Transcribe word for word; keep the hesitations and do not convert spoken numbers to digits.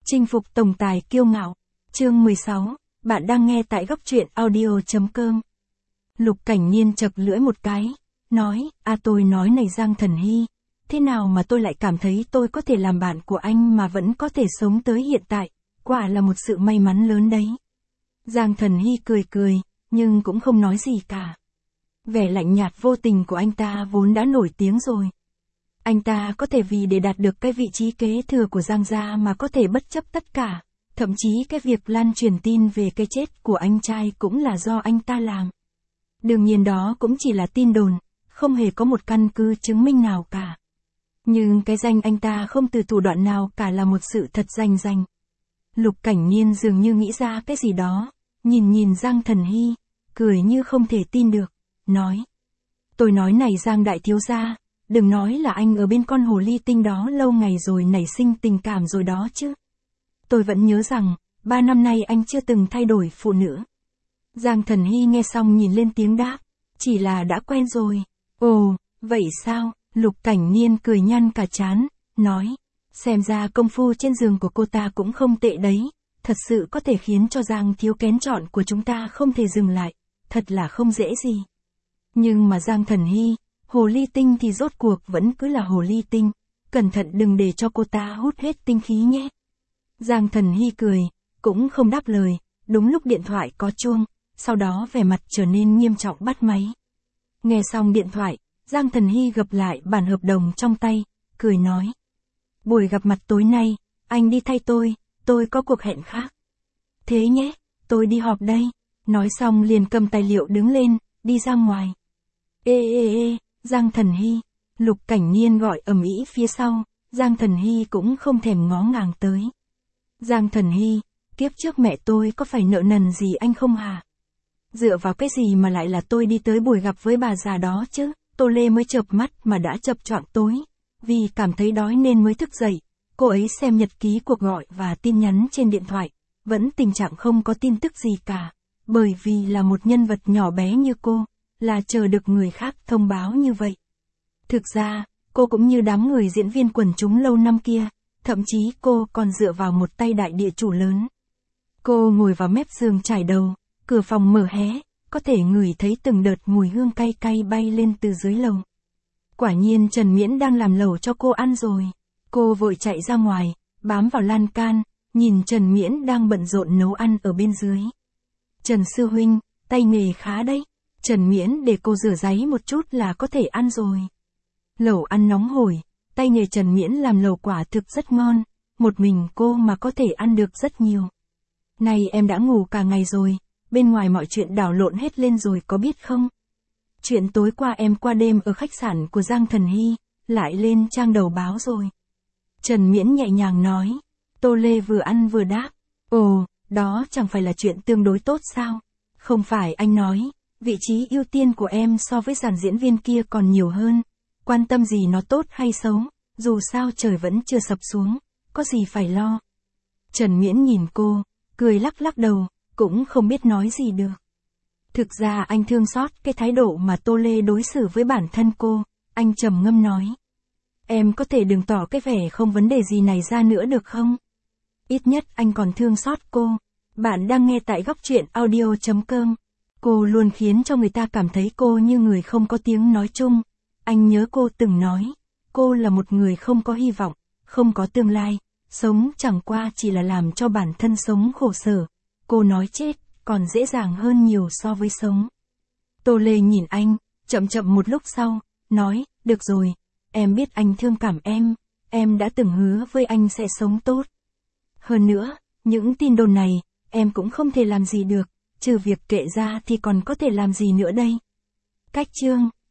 Chinh phục tổng tài kiêu ngạo. Chương mười sáu, bạn đang nghe tại góc truyện audio.com. Lục Cảnh Niên chật lưỡi một cái, nói, à tôi nói này Giang Thần Hy, thế nào mà tôi lại cảm thấy tôi có thể làm bạn của anh mà vẫn có thể sống tới hiện tại, quả là một sự may mắn lớn đấy. Giang Thần Hy cười cười, nhưng cũng không nói gì cả. Vẻ lạnh nhạt vô tình của anh ta vốn đã nổi tiếng rồi. Anh ta có thể vì để đạt được cái vị trí kế thừa của Giang gia mà có thể bất chấp tất cả, thậm chí cái việc lan truyền tin về cái chết của anh trai cũng là do anh ta làm. Đương nhiên đó cũng chỉ là tin đồn, không hề có một căn cứ chứng minh nào cả. Nhưng cái danh anh ta không từ thủ đoạn nào cả là một sự thật rành rành. Lục Cảnh Niên dường như nghĩ ra cái gì đó, nhìn nhìn Giang Thần Hy, cười như không thể tin được, nói. Tôi nói này Giang đại thiếu gia, đừng nói là anh ở bên con hồ ly tinh đó lâu ngày rồi nảy sinh tình cảm rồi đó chứ. Tôi vẫn nhớ rằng, ba năm nay anh chưa từng thay đổi phụ nữ. Giang Thần Hy nghe xong nhìn lên tiếng đáp, chỉ là đã quen rồi. Ồ, vậy sao? Lục Cảnh Niên cười nhăn cả trán, nói, xem ra công phu trên giường của cô ta cũng không tệ đấy, thật sự có thể khiến cho Giang thiếu kén chọn của chúng ta không thể dừng lại, thật là không dễ gì. Nhưng mà Giang Thần Hy, hồ ly tinh thì rốt cuộc vẫn cứ là hồ ly tinh, cẩn thận đừng để cho cô ta hút hết tinh khí nhé. Giang Thần Hy cười, cũng không đáp lời, đúng lúc điện thoại có chuông, sau đó vẻ mặt trở nên nghiêm trọng bắt máy. Nghe xong điện thoại, Giang Thần Hy gập lại bản hợp đồng trong tay, cười nói. Buổi gặp mặt tối nay, anh đi thay tôi, tôi có cuộc hẹn khác. Thế nhé, tôi đi họp đây. Nói xong liền cầm tài liệu đứng lên, đi ra ngoài. Ê ê ê, Giang Thần Hy, Lục Cảnh Niên gọi ầm ĩ phía sau, Giang Thần Hy cũng không thèm ngó ngàng tới. Giang Thần Hy, kiếp trước mẹ tôi có phải nợ nần gì anh không hả? Dựa vào cái gì mà lại là tôi đi tới buổi gặp với bà già đó chứ? Tô Lê mới chợp mắt mà đã chập choạng tối, vì cảm thấy đói nên mới thức dậy. Cô ấy xem nhật ký cuộc gọi và tin nhắn trên điện thoại, vẫn tình trạng không có tin tức gì cả, bởi vì là một nhân vật nhỏ bé như cô, là chờ được người khác thông báo như vậy. Thực ra, cô cũng như đám người diễn viên quần chúng lâu năm kia, thậm chí cô còn dựa vào một tay đại địa chủ lớn. Cô ngồi vào mép giường trải đầu, cửa phòng mở hé, có thể ngửi thấy từng đợt mùi hương cay cay bay lên từ dưới lầu. Quả nhiên Trần Miễn đang làm lẩu cho cô ăn rồi. Cô vội chạy ra ngoài, bám vào lan can, nhìn Trần Miễn đang bận rộn nấu ăn ở bên dưới. Trần sư huynh, tay nghề khá đấy. Trần Miễn để cô rửa ráy một chút là có thể ăn rồi. Lẩu ăn nóng hổi, tay nghề Trần Miễn làm lẩu quả thực rất ngon, một mình cô mà có thể ăn được rất nhiều. Này em đã ngủ cả ngày rồi, bên ngoài mọi chuyện đảo lộn hết lên rồi có biết không? Chuyện tối qua em qua đêm ở khách sạn của Giang Thần Hy, lại lên trang đầu báo rồi. Trần Miễn nhẹ nhàng nói. Tô Lê vừa ăn vừa đáp. Ồ, đó chẳng phải là chuyện tương đối tốt sao? Không phải anh nói, vị trí ưu tiên của em so với dàn diễn viên kia còn nhiều hơn. Quan tâm gì nó tốt hay xấu, dù sao trời vẫn chưa sập xuống, có gì phải lo. Trần Miễn nhìn cô, cười lắc lắc đầu, cũng không biết nói gì được. Thực ra anh thương xót cái thái độ mà Tô Lê đối xử với bản thân cô, anh trầm ngâm nói. Em có thể đừng tỏ cái vẻ không vấn đề gì này ra nữa được không? Ít nhất anh còn thương xót cô. Bạn đang nghe tại góc truyện audio.com. Cô luôn khiến cho người ta cảm thấy cô như người không có tiếng nói chung. Anh nhớ cô từng nói, cô là một người không có hy vọng, không có tương lai, sống chẳng qua chỉ là làm cho bản thân sống khổ sở. Cô nói chết, còn dễ dàng hơn nhiều so với sống. Tô Lê nhìn anh, chậm chậm một lúc sau, nói, được rồi, em biết anh thương cảm em, em đã từng hứa với anh sẽ sống tốt. Hơn nữa, những tin đồn này, em cũng không thể làm gì được, trừ việc kệ ra thì còn có thể làm gì nữa đây. Cách chương